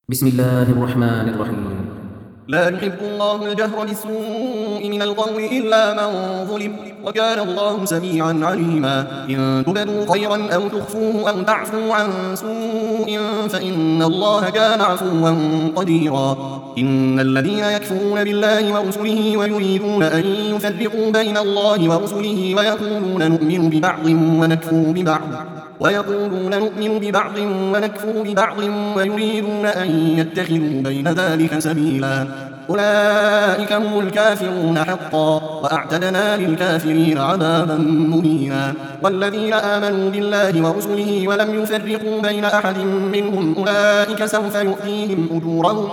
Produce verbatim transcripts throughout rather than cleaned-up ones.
بسم الله الرحمن الرحيم. لا يحب الله الجهر بالسوء من القول إلا من ظلم، وكان الله سميعا عليما. إن تبدوا خيرا أو تخفوه أو تعفوا عن سوء فإن الله كان عفوا قديرا. إن الذين يكفرون بالله ورسله ويريدون أن يفرقوا بين الله ورسله ويقولون نؤمن ببعض ونكفر ببعض ويقولون نؤمن ببعض ونكفر ببعض ويريدون أن يتخذوا بين ذلك سبيلا، أولئك هم الكافرون حقا، وأعتدنا للكافرين عذابا مهينا. والذين آمنوا بالله ورسله ولم يفرقوا بين أحد منهم أولئك سوف يؤتيهم أجورهم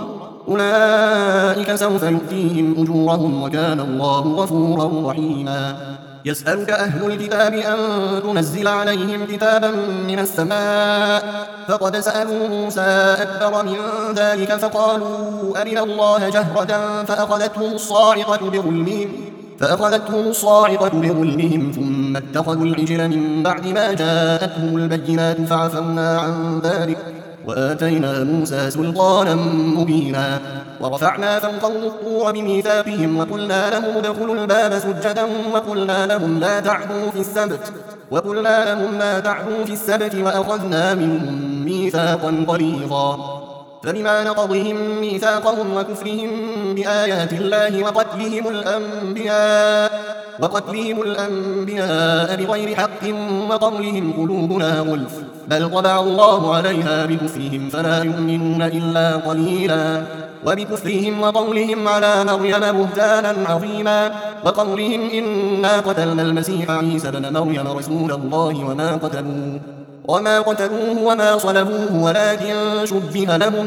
أولئك سوف يؤتيهم أجورهم وكان الله غفورا رحيما. يسألك أهل الكتاب أن تنزل عليهم كتابا من السماء، فقد سألوا موسى أكبر من ذلك فقالوا أرنا الله جهرة فأخذتهم الصاعقة بظلمهم فأخذتهم الصاعقة بظلمهم ثم اتخذوا العجل من بعد ما جاءتهم البينات فعفونا عن ذلك وآتينا موسى سلطانا مبينا. ورفعنا فوقهم الطور بميثاقهم وقلنا لهم ادخلوا الباب سجدا وقلنا لهم لا تعدوا في السبت وقلنا لهم لا تعدوا في السبت وأخذنا منهم ميثاقا غليظا. فبما نقضهم ميثاقهم وكفرهم بآيات الله وقتلهم الأنبياء وقتلهم الأنبياء بغير حق وقولهم قلوبنا غلف بل طبع الله عليها بكفرهم فلا يؤمنون إلا قليلا. وبكفرهم وقولهم على مريم بهتانا عظيما وقولهم إنا قتلنا المسيح عيسى بن مريم رسول الله وما قتلوه وما قتلوه وما صلبوه ولكن شبه لهم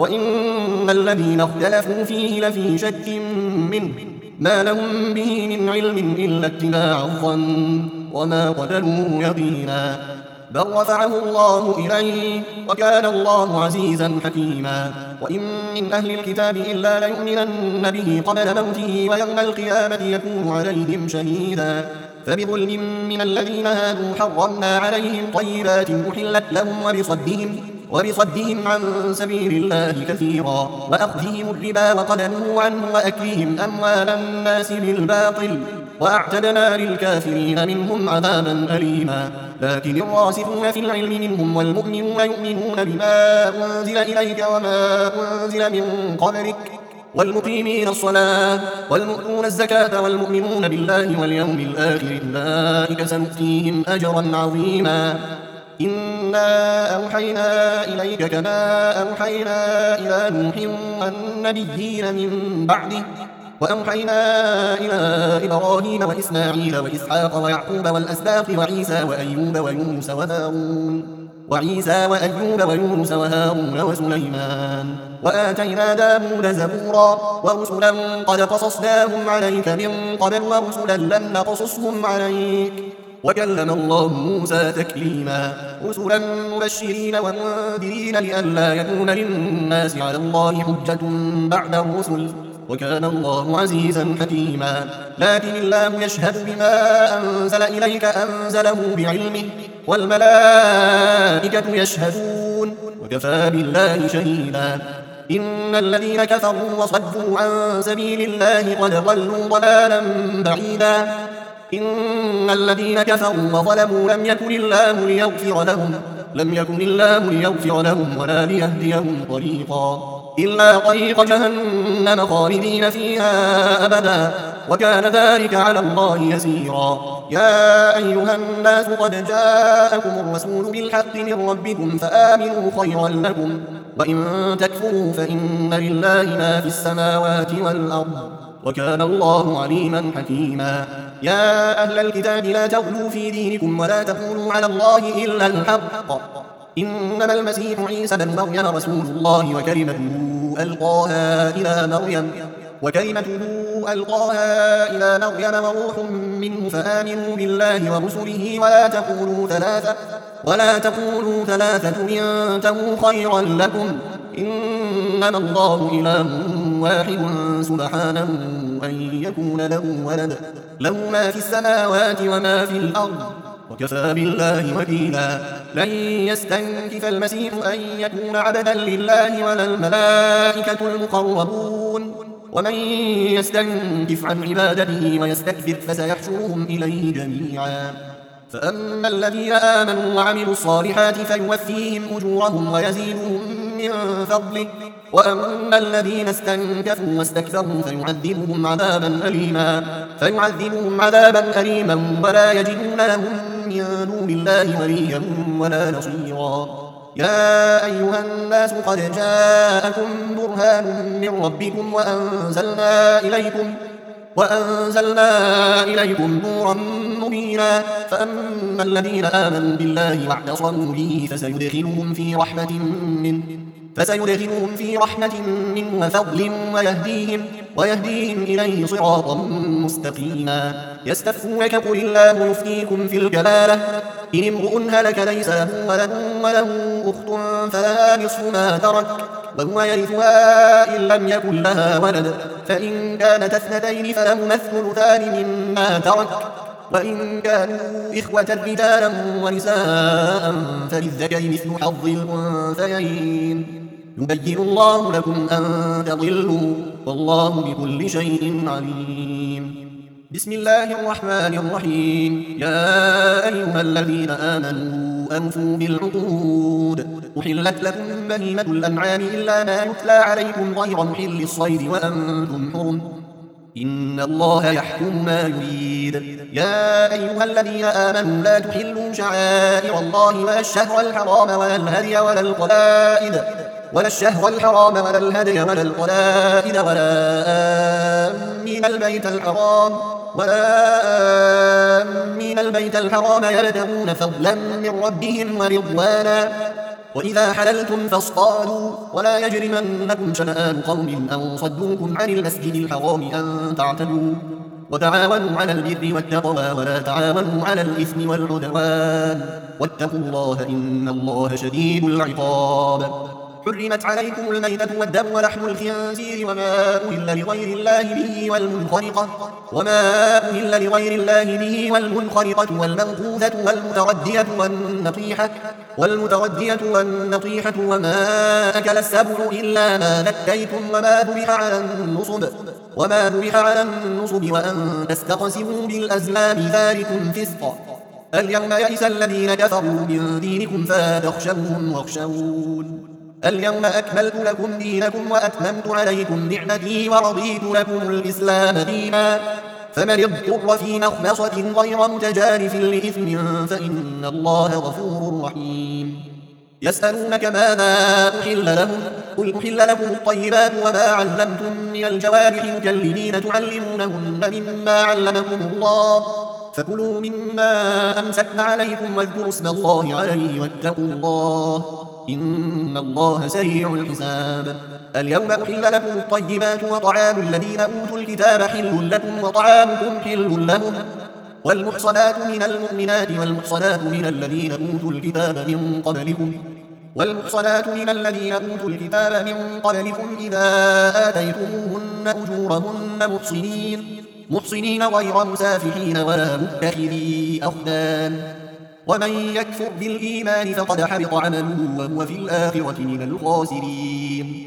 وإن الذين اختلفوا فيه لفي شك منه ما لهم به من علم إلا اتباع الظن وما قتلوه يقينا بل رفعه الله إليه وكان الله عزيزا حكيما. وإن من أهل الكتاب إلا ليؤمنن به قبل موته ويوم القيامة يكون عليهم شهيدا. فبظلم من الذين هادوا حرمنا عليهم طيبات أحلت لهم وبصدهم وبصدهم عن سبيل الله كثيرا وأخذهم الربا وقد نهوا عنه وأكلهم أموال الناس بالباطل وأعتدنا للكافرين منهم عذابا أليما. لكن الراسخون في العلم منهم والمؤمنون يؤمنون بما أنزل إليك وما أنزل من قبلك والمقيمين الصلاة والمؤتون الزكاة والمؤمنون بالله واليوم الآخر أولئك سنؤتيهم أجرا عظيما. إنا أوحينا إليك كما أوحينا إلى نوح والنبيين من بعده وأوحينا إلى إبراهيم وإسماعيل وإسحاق ويعقوب والأسباط وعيسى وأيوب ويونس وهارون وعيسى وأيوب ويونس وهارون وسليمان وآتينا داود زبورا ورسلا قد قصصناهم عليك من قبل ورسلا لم نقصصهم عليك وكلم الله موسى تكليما. رسلا مبشرين ومنذرين لئلا يكون للناس على الله حجة بعد الرسل وكان الله عزيزا حكيما. لكن الله يشهد بما أنزل إليك أنزله بعلمه والملائكة يشهدون وكفى بالله شهيدا. إن الذين كفروا وصدوا عن سبيل الله قد ضلوا ضلالا بعيدا. إن الذين كفروا وظلموا لم يكن الله ليغفر لهم لم يكن الله ليغفر لهم ولا ليهديهم طريقا إلا طريق جهنم خالدين فيها أبدا وكان ذلك على الله يسيرا. يا أيها الناس قد جاءكم الرسول بالحق من ربكم فآمنوا خيرا لكم وإن تكفروا فإن لله ما في السماوات والأرض وكان الله عليما حكيما. يا أهل الكتاب لا تغلوا في دينكم ولا تقولوا على الله إلا الحق إنما المسيح عيسى بن مريم رسول الله وكلمته ألقاها إلى مريم وكلمته ألقاها إلى مريم وروح منه فآمنوا بالله ورسله ولا تقولوا ثلاثة ولا تقولوا ثلاثة انتهوا خيرا لكم إنما الله إله واحد سبحانه أن يكون له ولد له ما في السماوات وما في الأرض وكفى بالله وكيلا. لن يستنكف المسيح أن يكون عبدا لله ولا الملائكة المقربون، ومن يستنكف عن عبادته ويستكبر فسيحشرهم إليه جميعا. فأما الذين آمنوا وعملوا الصالحات فيوفيهم أجورهم ويزيدهم من فضله، وأما الذين استنكفوا واستكبروا فيعذبهم عذابا أليما فيعذبهم عذابا أليما ولا يجدون لهم من دون الله وليا ولا نصيرا. يا أيها الناس قد جاءكم برهان من ربكم وأنزلنا إليكم وأنزلنا إليكم نورا مبينا. فأما الذين آمنوا بالله واعتصموا به فسيدخلهم في رحمة منه فسيدخلهم في رحمة منه وفضل ويهديهم, ويهديهم إليه صراطا مستقيما. يستفتونك قل الله يفتيكم في الكلالة إن امرؤ هلك ليس له ولد وله أخت فلها نصف ما ترك وهو يرثها إن لم يكن لها ولد، فإن كانت اثنتين فلهما الثلثان مما ترك، وإن كانوا إخوة رجالا ونساء فللذكر مثل حظ الأنثيين. يبين الله لكم أن تضلوا والله بكل شيء عليم. بسم الله الرحمن الرحيم. يا أيها الذين آمنوا أوفوا بالعقود. أحلت لكم بهيمة الأنعام إلا ما يتلى عليكم غير محل الصيد وأنتم حرم، إن الله يحكم ما يريد. يا أيها الذين آمنوا لا تحلوا شعائر الله ولا الشهر الحرام ولا الهدي ولا القلائد ولا الشهر الحرام ولا الهدي ولا القلائد ولا آمين البيت الحرام ولا آمين البيت الحرام يبتغون فضلا من ربهم ورضوانا. وإذا حللتم فاصطادوا ولا يجرمنكم شنآن قوم أن صدوكم عن المسجد الحرام أن تعتدوا وتعاونوا على البر والتقوى ولا تعاونوا على الإثم والعدوان واتقوا الله إن الله شديد العقاب. حرمت عليكم الميتة والدم ولحم الخنزير وما أهل لغير الله به والمنخنقة وما أهل لغير الله به والمنخنقة والمنقوذة والمتردية والنطيحة والمتردية والنطيحة وما أكل السبع إلا ما ذكيتم وما ذبح على النصب وما ذبح على النصب وأن تستقسموا بالأزلام ذلكم فسق. اليوم يئس الذين كفروا من دينكم فلا تخشوهم واخشون. اليوم أكملت لكم دينكم وأتممت عليكم نعمتي ورضيت لكم الإسلام دينا. فمن اضطر في مخمصة غير متجانف لإثم فإن الله غفور رحيم. يسألونك ماذا أحل لهم قل أحل لكم الطيبات وما علمتم من الجوارح مكلمين تعلمونهن مما علمكم الله فكلوا مما أمسكن عليكم واذكروا اسم الله عليه واتقوا الله إن الله سريع الحساب. اليوم أحل لكم الطيبات وطعام الذين أوتوا الكتاب حل لكم وطعامكم حل لهم والمحصنات من المؤمنات والمحصنات من الذين أوتوا الكتاب من قبلكم والمحصنات من الذين أوتوا الكتاب من قبلكم إذا آتيتموهن أجورهن محصنين محصنين غير مسافحين ولا متخذي أخدان ومن يكفر بالإيمان فقد حبط عمله وهو في الآخرة من الخاسرين.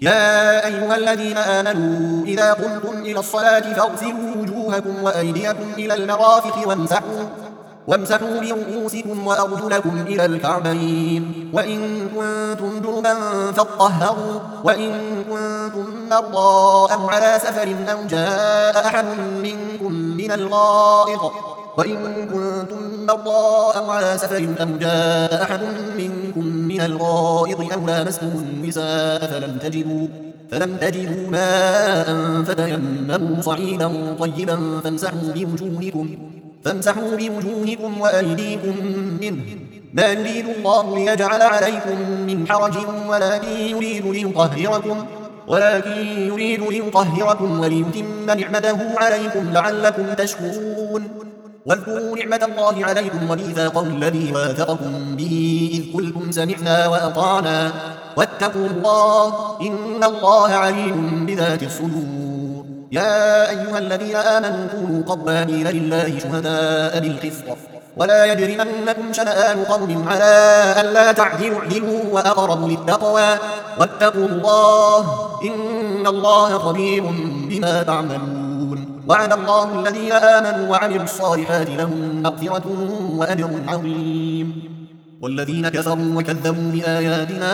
يا أيها الذين آمنوا إذا قمتم إلى الصلاة فاغسلوا وجوهكم وأيديكم إلى المرافق وامسحوا وامسحوا برؤوسكم وأرجلكم إلى الكعبين وإن كنتم جنبا فاطهروا وإن كنتم مرضى أو على سفر أو جاء أحد منكم من الغائط وإن كنتم مرضى أو على سفر أو جاء أحد منكم من الغائط أو لامستم النساء فلم تجدوا فلم تجدوا ماء فتيمموا صعيدا طيبا فامسحوا بوجوهكم فامسحوا بوجوهكم وأيديكم منه ما يريد الله ليجعل عليكم من حرج ولكن يريد ليطهركم ولكن يريد ليطهركم وليتم نعمته عليكم لعلكم تشكرون. واذكروا نعمة الله عليكم وميثاقه الذي واثقكم به إذ قلتم سمعنا وأطعنا واتقوا الله إن الله عليم بذات الصدور. يا أيها الذين آمنوا كونوا قوامين لله شهداء بالقسط ولا يجرمنكم شنآن قوم على ألا تعدلوا اعدلوا وأقرب للتقوى واتقوا الله إن الله خبير بما تعملون. وعد الله الذين آمنوا وعملوا الصالحات لهم مغفرة وأجر عظيم. والذين كفروا وكذبوا بآياتنا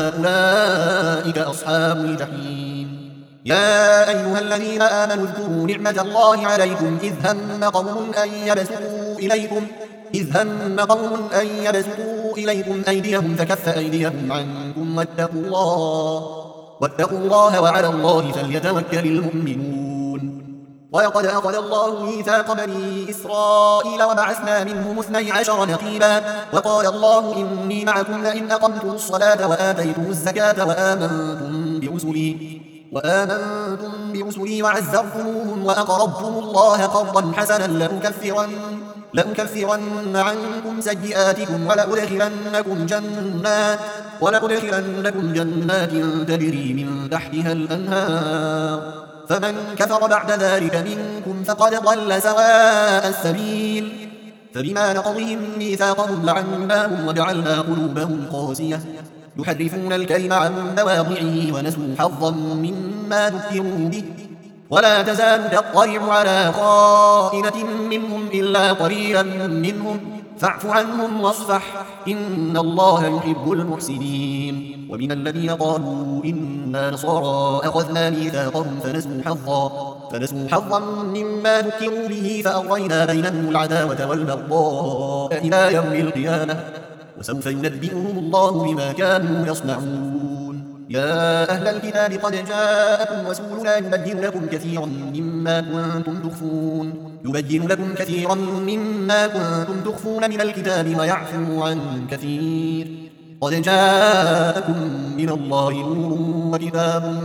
أولئك أصحاب الجحيم. يا أيها الذين آمنوا اذكروا نعمة الله عليكم إذ هم قوم أن يبسطوا إليكم إذ هم قوم أن يبسطوا إليكم أيديهم فكف أيديهم عنكم واتقوا الله واتقوا الله وعلى الله فليتوكل المؤمنون. ولقد أخذ الله ميثاق بني إسرائيل وبعثنا منهم اثني عشر نقيبا وقال الله إني معكم لئن أقمتم الصلاة وآتيتم الزكاة وآمنتم برسلي وآمنتم برسلي وعزرتموهم وأقرضتم الله قرضا حسنا لأكفرن لأكفرن عنكم سيئاتكم ولأدخلنكم جنات ولأدخلنكم جنات تجري من تحتها الأنهار فمن كفر بعد ذلك منكم فقد ضل سواء السبيل. فبما نقضهم ميثاقهم لعناهم وجعلنا قلوبهم قاسية يحرفون الكلم عن مواضعه ونسوا حظا مما ذكروا به ولا تزال تطلع على خائنة منهم إلا قليلا منهم فاعف عنهم واصفح إن الله يحب المحسنين. ومن الذين قالوا إنا نصارى أخذنا ميثاقهم فنسوا حظا فنسوا حظا مما ذكروا به فأغرينا بينهم العداوة والبغضاء إلى يوم القيامة وسوف ينبئهم الله بما كانوا يصنعون. يا أهل الكتاب قد جاءكم رسولنا يبين لكم كثيرا مما كنتم تخفون يبين لكم كثيرا مما كنتم تخفون من الكتاب ويعفو عن كثير قد جاءكم من الله نور وكتاب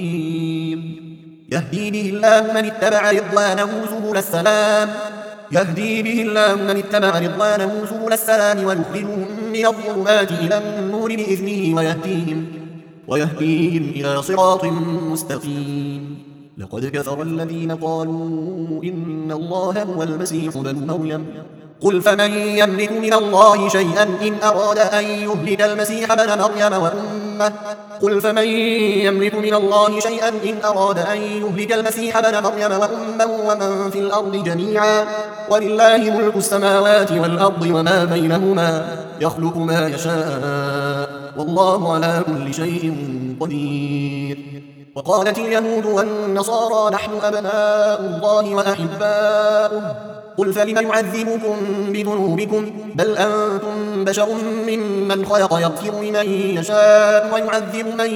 مبين يهدي به الله من اتبع رضوانه سبل السلام يهدي به الله من اتبع رضوانه سبل السلام ويخرجهم من الظلمات إلى النور بإذنه ويهديهم ويهديهم إلى صراط مستقيم. لقد كفر الذين قالوا إن الله هو المسيح ابن مريم قل فمن يملك من الله شيئا إن أراد أن يهلك المسيح ابن مريم وأمه قل فمن يملك من الله شيئا إن أراد أن يهلك المسيح ابن مريم وأمه ومن في الأرض جميعا ولله ملك السماوات والأرض وما بينهما يخلق ما يشاء والله على كل شيء قدير. وقالت اليهود والنصارى نحن أبناء الله وأحباؤه قل فلم يعذبكم بذنوبكم بل أنتم بشر ممن خلق يغفر لمن يشاء ويعذب من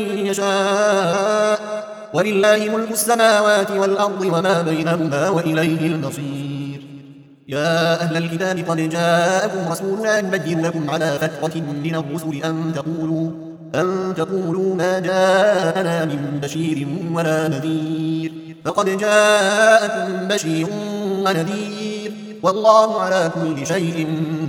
يشاء ولله ملك السماوات والأرض وما بينهما وإليه المصير. يا أهل الكتاب قد جاءكم رسولنا يبين لكم على فترة من الرسل أن تقولوا أن تقولوا ما جاءنا من بشير ولا نذير فقد جاءكم بشير ونذير والله على كل شيء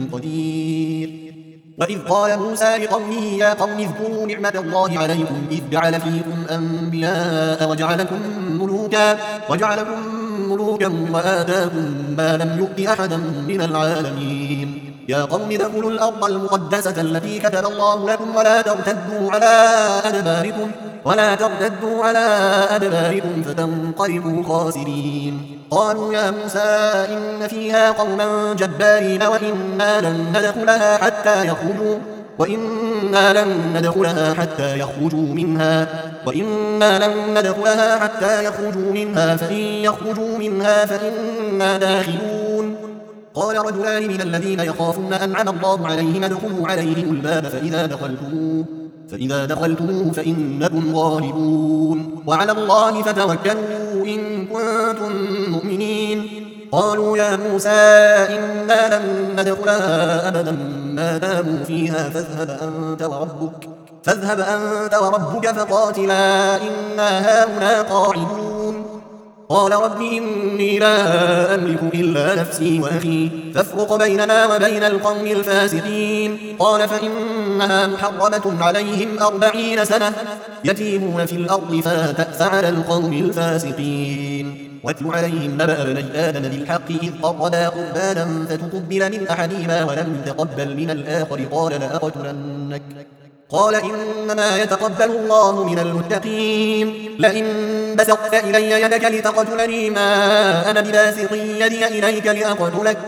قدير. وإذ قال موسى لقومه يا قوم اذكروا نعمة الله عليكم إذ جعل فيكم أنبياء وجعلكم ملوكا وجعلكم ملوكا وآتاكم ما لم يؤت أحدا من العالمين. يا قوم ادخلوا الأرض المقدسة التي كتب الله لكم ولا ترتدوا على أدباركم ولا ترتدوا على أدباركم فتنقلبوا خاسرين. قالوا يا موسى إن فيها قوما جبارين وإنا لن ندخلها حتى يخرجوا وإنا لن ندخلها حتى يخرجوا منها وإنا لن ندخلها حتى يخرجوا منها فإن يخرجوا منها فإنا داخلون. قال رجلان من الذين يخافون أنعم الله عليهم ادخلوا عليهم الباب فإذا دخلتموه فإذا دخلتموه فإنكم غالبون وعلى الله فتوكلوا إن كنتم مؤمنين. قالوا يا موسى إنا لن ندخلها أبدا ما داموا فيها فاذهب أنت وربك فاذهب أنت وربك فقاتلا إنا هاهنا قاعدون. قال رب إني لا أملك إلا نفسي وأخي فافرق بيننا وبين القوم الفاسقين قال فإنها محرمة عليهم أربعين سنة يتيمون في الأرض فلا تأس على القوم الفاسقين واتل عليهم نبأ بني آدم بالحق إذ قربا قربانا فتقبل من أحدهما ولم يتقبل من الآخر قال لأقتلنك قال إنما يتقبل الله من المتقين لئن بسطت إلي يدك لتقتلني ما أنا بباسط يدي إليك لأقتلك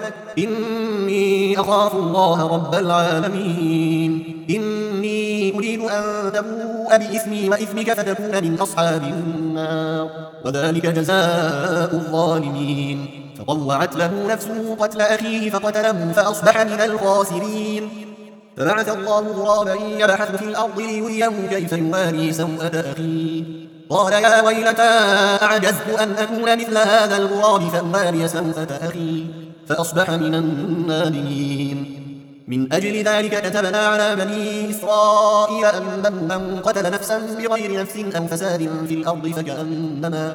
إني أخاف الله رب العالمين إني أريد أن تبوء بإثمي وإثمك فتكون من أصحاب النار وذلك جزاء الظالمين فطوعت له نفسه قتل أخيه فقتله فأصبح من الخاسرين فبعث الله غرابا يبحث في الأرض ليريه كيف يواري سوءة أخيه قال يا ويلتى أعجزت أن أكون مثل هذا الغراب فأواري سوءة أخي فأصبح من النادمين من أجل ذلك كتبنا على بني إسرائيل أنه من قتل نفسا بغير نفس أو فساد في الأرض فكأنما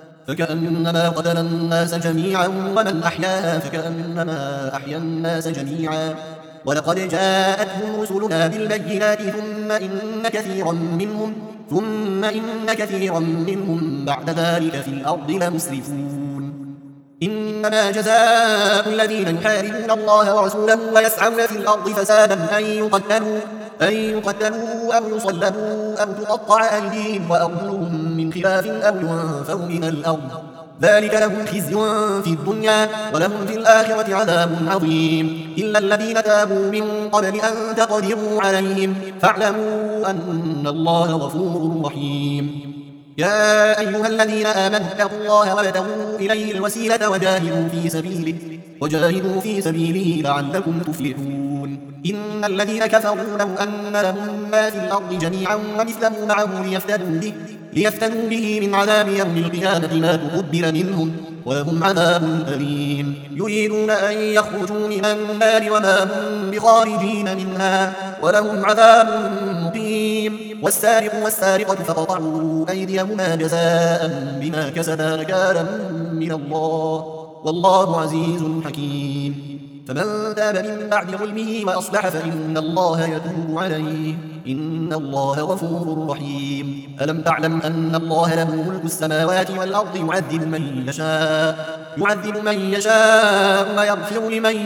فكأنما قتل الناس جميعا ومن أحياها فكأنما أحيا الناس جميعا ولقد جاءتهم رسلنا بالبينات ثم إن كثيرا منهم ثم إن كثيرا منهم بعد ذلك في الأرض لمسرفون إنما جزاء الذين يحاربون الله ورسوله ويسعون في الأرض فسادا أن يقتلوا أن يقتلوا أو يصلبوا أو تقطع أيديهم وأرجلهم من خلاف أو ينفوا من الأرض ذلك لهم خزي في الدنيا ولهم في الآخرة عذاب عظيم إلا الذين تابوا من قبل أن تقدروا عليهم فاعلموا أن الله غفور رحيم يا أيها الذين آمنوا اتقوا الله وابتغوا إليه الوسيلة وجاهدوا في سبيله وجاهدوا في سبيله لعلكم تفلحون إن الذين كفروا لو أن لهم ما في الأرض جميعا ومثله معه ليفتدوا به ليفتنوا به من عذاب يوم القيامة ما تقبل منهم ولهم عذاب أليم يريدون أن يخرجوا من النار وما هم بخارجين منها ولهم عذاب مقيم والسارق والسارقة فقطعوا أيديهما جزاء بما كسبا نكالا من الله والله عزيز حكيم فمن تاب من بعد ظلمه وأصلح فإن الله يتوب عليه إن الله غفور رحيم ألم تعلم أن الله له ملك السماوات والأرض يعذب من يشاء يعذب من يشاء ويغفر لمن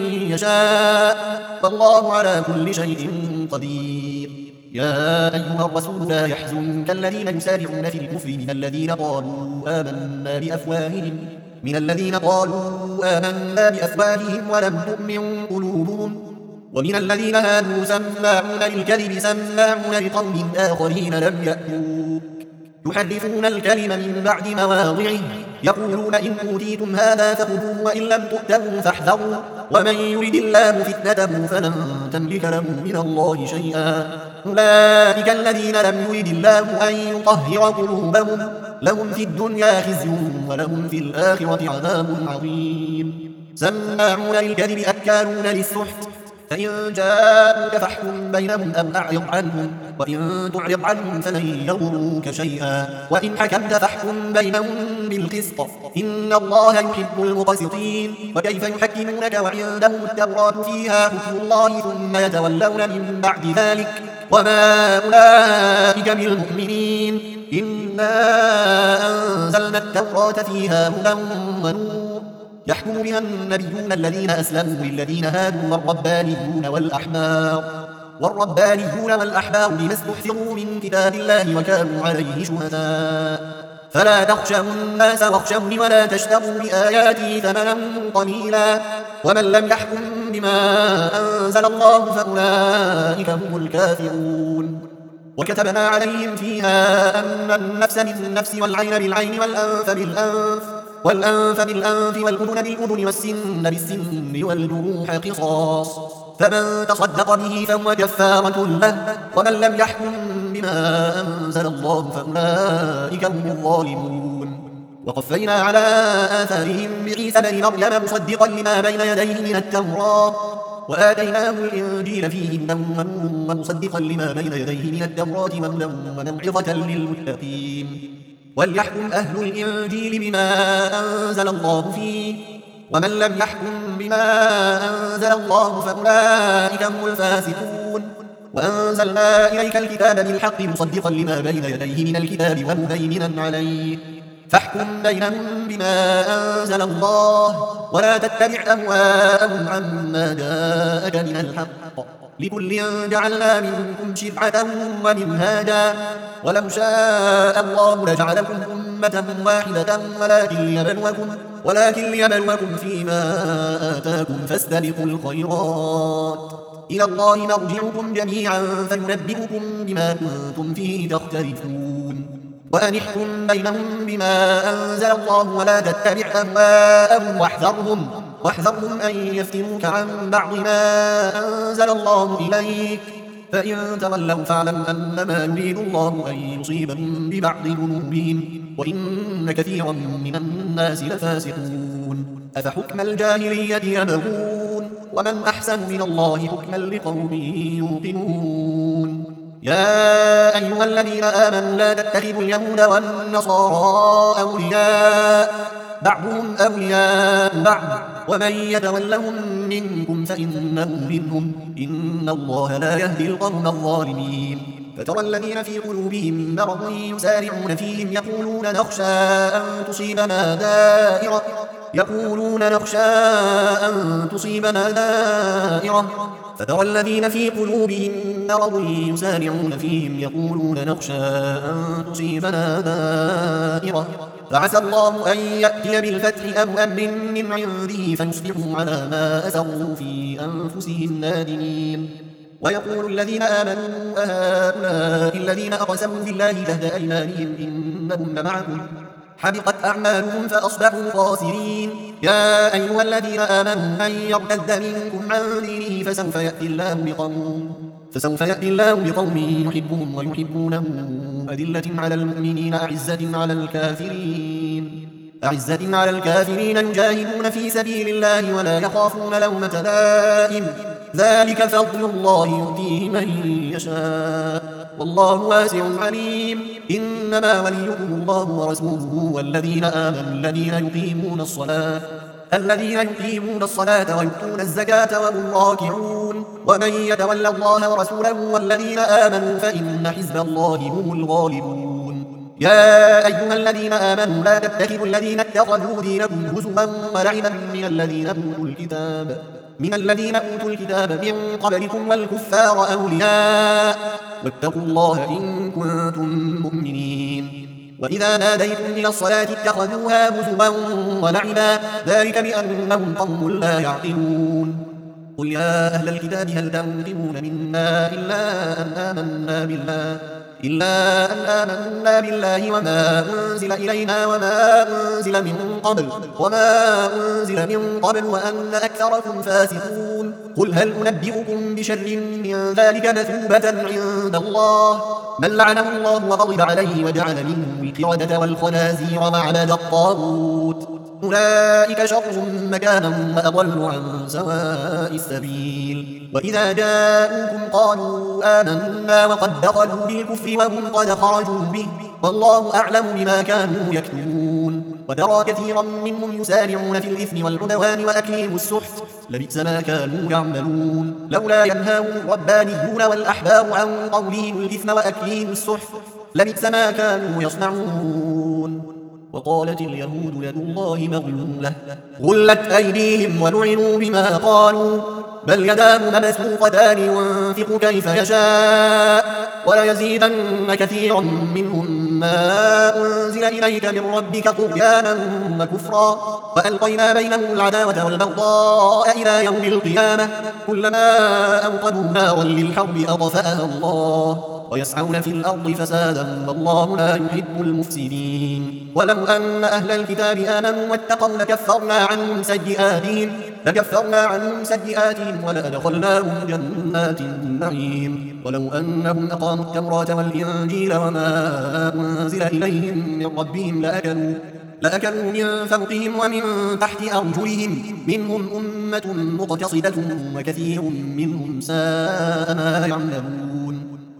يشاء والله على كل شيء قدير يا أيها الرسول لا يحزنك الذين يسارعون في الكفر من الذين قالوا آمنا بأفواههم من الذين قالوا آمنا بأفواههم ولم تؤمن قلوبهم ومن الذين هادوا سماعون للكذب سماعون لقوم آخرين لم يأتوك يحرفون الكلم من بعد مواضعه يقولون إن أوتيتم هذا فخذوه وإن لم تؤتوا فاحذروا ومن يرد الله فتنته فلن تملك له من الله شيئا أولئك الذين لم يرد الله أن يطهر قلوبهم لهم في الدنيا خزي ولهم في الآخرة عذاب عظيم سماعون للكذب أكالون للسحت فإن جاءوك فاحكم بينهم أو أعرض عنهم وإن تعرض عنهم فلن يضروك شيئا وإن حكمت فاحكم بينهم بالقسط إن الله يحب المقسطين وكيف يحكمونك وعندهم التوراة فيها حكم الله ثم يتولون من بعد ذلك وما أولئك بالمؤمنين إنا أنزلنا التوراة فيها هدى ونور يحكم بها النبيون الذين أسلموا للذين هادوا والربانيون والأحبار والربانيون والأحبار بما استحفظوا من كتاب الله وكانوا عليه شهداء فلا تخشوا الناس واخشوني ولا تشتروا بآياتي ثمنا قليلا ومن لم يحكم بما أنزل الله فأولئك هم الكافرون وكتبنا عليهم فيها أن النفس بالنفس والعين بالعين والأنف بالأنف والأنف بالأنف والأذن بالأذن والسن بالسن والجروح قصاص فمن تصدق به فهو كفارة له ومن لم يحكم بما أنزل الله فأولئك هم الظالمون وقفينا على آثارهم بعيسى بن مريم مصدقا لما بين يديه من التوراة وآتيناه الإنجيل فيه هدى ونور ومصدقا لما بين يديه من التوراة وهدى وموعظة للمتقين وليحكم أهل الإنجيل بما أنزل الله فيه ومن لم يحكم بما أنزل الله فأولئك هم الفاسقون وأنزلنا إليك الكتاب بالحق مصدقا لما بين يديه من الكتاب ومبينا عليه فاحكم بينهم بما أنزل الله ولا تتبع أهواءهم عما جاءك من الحق لكل جعلنا منكم شرعة ومنهاجا ولو شاء الله لجعلكم أمة واحدة ولكن ليبلوكم ولكن ليبلوكم فيما آتاكم فاستبقوا الخيرات إلى الله مرجعكم جميعا فينبئكم بما كنتم فيه تختلفون وأن احكم بينهم بما أنزل الله ولا تتبع أهواءهم واحذرهم واحذرهم أن يفتنوك عن بعض ما أنزل الله إليك فإن تولوا فاعلم أنما يريد الله أن يصيبهم ببعض ذنوبهم وإن كثيرا من الناس لفاسقون أفحكم الجاهلية يبغون ومن أحسن من الله حكما لقوم يوقنون يا أيها الذين آمنوا لا تتخذوا اليهود والنصارى أولياء بعضهم أولياء بعض ومن يتولهم منكم فإنه منهم إن الله لا يهدي القوم الظالمين فترى الذين في قلوبهم مرض يسارعون فيهم يقولون نخشى أن تصيبنا دائرة يقولون نخشى أن تصيبنا دائرة فترى الذين في قلوبهم مرض يسارعون فيهم يقولون نخشى أن تصيبنا دائرة فعسى الله أن يأتي بالفتح أو أمر من عنده فيصبحوا على ما أسروا في أنفسهم نادمين ويقول الذين آمنوا أهؤلاء الذين أقسموا بالله جهد أيمانهم إنهم لمعكم حبطت أعمالهم فأصبحوا خاسرين يا أيها الذين آمنوا من يرتد منكم عن دينه فسوف يأتي الله بقوم فسوف يأتي الله بقوم يحبهم ويحبونه أذلة على المؤمنين أعزة على الكافرين أعزة على الكافرين يجاهدون في سبيل الله ولا يخافون لومة لائم ذلك فضل الله يؤتيه من يشاء والله واسع عليم إنما وليكم الله ورسوله والذين آمنوا الذين يقيمون الصلاة الذين يقيمون الصلاة ويؤتون الزكاة وهم راكعون ومن يتول الله ورسوله والذين آمنوا فإن حزب الله هم الغالبون يا أيها الذين آمنوا لا تتخذوا الذين اتخذوا دينكم هزوا ولعبا من الذين أوتوا الكتاب من الذين أوتوا الكتاب من قبلكم والكفار أولياء واتقوا الله إن كنتم مؤمنين وإذا ناديتم إلى الصلاة اتخذوها هزوا ولعبا ذلك بأنهم قوم لا يعقلون قل يا أهل الكتاب هل تنقمون منا إلا أن آمنا بالله إلا أن آمنا بالله وما أنزل إلينا وما أنزل من قبل وما أنزل من قبل وأن أكثركم فاسقون قل هل أنبئكم بشر من ذلك مثوبة عند الله من لعنه الله وغضب عليه وجعل منهم القردة والخنازير وعبد الطاغوت أولئك شر مكانا وأضل عن سواء السبيل وإذا جاءوكم قالوا آمنا وقد دخلوا بالكفر وهم قد خرجوا به والله أعلم بما كانوا يكتمون وترى كثيرا منهم يسارعون في الإثم والعدوان وأكلهم السحت لبئس ما كانوا يعملون لولا ينهاهم الربانيون والأحبار عن قولهم الإثم وأكلهم السحت لبئس ما كانوا يصنعون وقالت اليهود يد الله مغلولة غلت أيديهم ولعنوا بما قالوا بل يداه مبسوطتان ينفق كيف يشاء وليزيدن كثيرا منهم ما أنزل إليك من ربك طغيانا وكفرا وألقينا بينهم العداوة والبغضاء إلى يوم القيامة كلما أوقدوا نارا للحرب أطفأها الله ويسعون في الأرض فسادا والله لا يحب المفسدين ولو أن أهل الكتاب آمنوا واتقوا لكفرنا عنهم سيئاتهم لكفرنا عنهم سيئاتهم ولأدخلناهم جنات النعيم ولو أنهم أقاموا التوراة والإنجيل وما أنزل إليهم من ربهم لأكلوا لأكلوا من فوقهم ومن تحت أرجلهم منهم أمة مقتصدة وكثير منهم ساء ما يعملون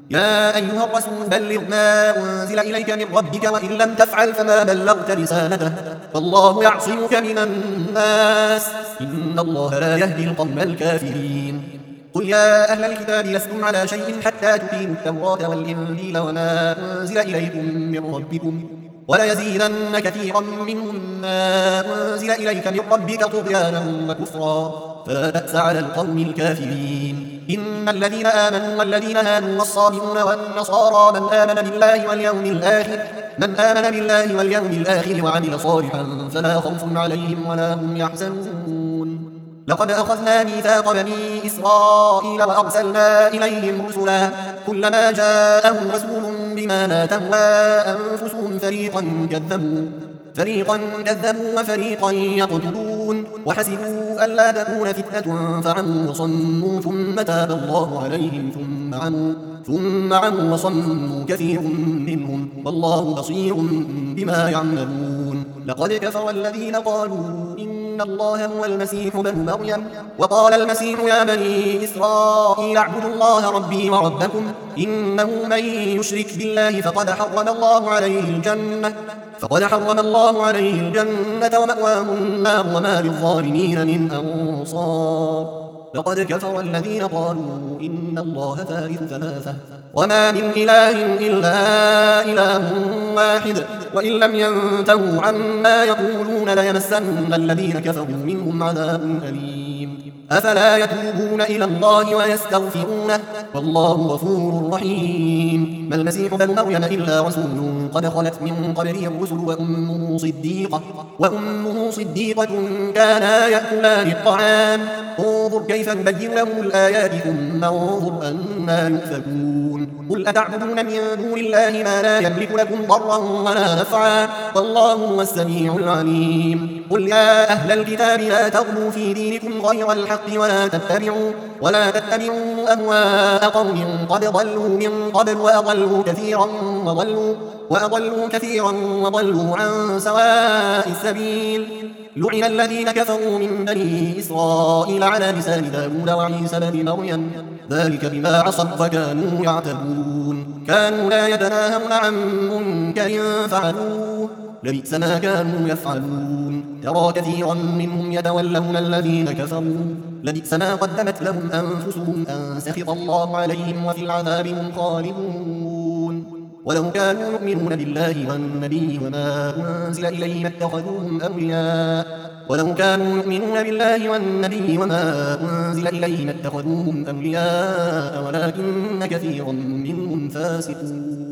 يا أيها الرسول بلغ ما أنزل إليك من ربك وإن لم تفعل فما بلغت رسالته والله يعصمك من الناس إن الله لا يهدي القوم الكافرين. قل يا أهل الكتاب لستم على شيء حتى تقيموا التوراة والإنجيل وما أنزل إليكم من ربكم وليزيدن كثيرا منهم ما أنزل إليك من ربك طغيانا وكفرا فلا تأس على القوم الكافرين. إن الذين آمنوا والذين هادوا والصابئون والنصارى من آمن بالله واليوم الآخر من آمن بالله واليوم الآخر وعمل صالحا فلا خوف عليهم ولا هم يحزنون. لقد أخذنا ميثاق بني إسرائيل وأرسلنا إليهم رسلا كلما جاءهم رسول بما لا تهوى أنفسهم فريقا كذبوا فريقا كذبوا وفريقا يقتلون وحسبوا ألا تكون فتنة فعموا وصموا ثم تاب الله عليهم ثم عموا ثم عموا وصموا كثير منهم والله بصير بما يعملون. لقد كفر الذين قالوا إن الله هو المسيح بن مريم وقال المسيح يا بني إسرائيل اعبدوا الله ربي وربكم إنه من يشرك بالله فقد حرم الله عليه الجنة فقد حرم الله عليه الجنة ومأواه النار وما للظالمين من أنصار. لقد كفر الذين قالوا إن الله ثالث ثلاثة وما من إله إلا إله واحد وإن لم ينتهوا عما يقولون ليمسن الذين كفروا منهم عذاب أليم. أفلا يتوبون إلى الله ويستغفرونه والله غفور رحيم. ما المسيح بن مريم إلا رسول قد خلت من قبله الرسل وأمه صديقة وأمه صديقة كانا يأكلان الطعام انظر كيف نبين لهم الآيات ثم انظر أنا يؤفكون. قل أتعبدون من دون الله ما لا يملك لكم ضرا ولا نفعا والله هو السميع العليم. قل يا أهل الكتاب لا تغلوا في دينكم غير الحق ولا تتبعوا ولا تتبعوا أهواء قوم قد ضلوا من قبل وأضلوا كثيرا وضلوا وأضلوا كثيرا وضلوا عن سواء السبيل. لعن الذين كفروا من بني إسرائيل على لسان داود وعيسى بن مريم ذلك بما عصوا وكانوا يعتدون كانوا لا يتناهون عن منكر فعلوه لبئس ما كانوا يفعلون. ترى كثيرا منهم يتولون الذين كفروا لبئس ما قدمت لهم أنفسهم أن سخط الله عليهم وفي العذاب هم خالدون. ولو كانوا يؤمنون بالله والنبي وما أنزل إليه ما اتخذوهم أولياء ولو كانوا يؤمنون بالله والنبي وما أنزل إليه ما اتخذوهم أولياء ولكن كثيرا منهم فاسقون.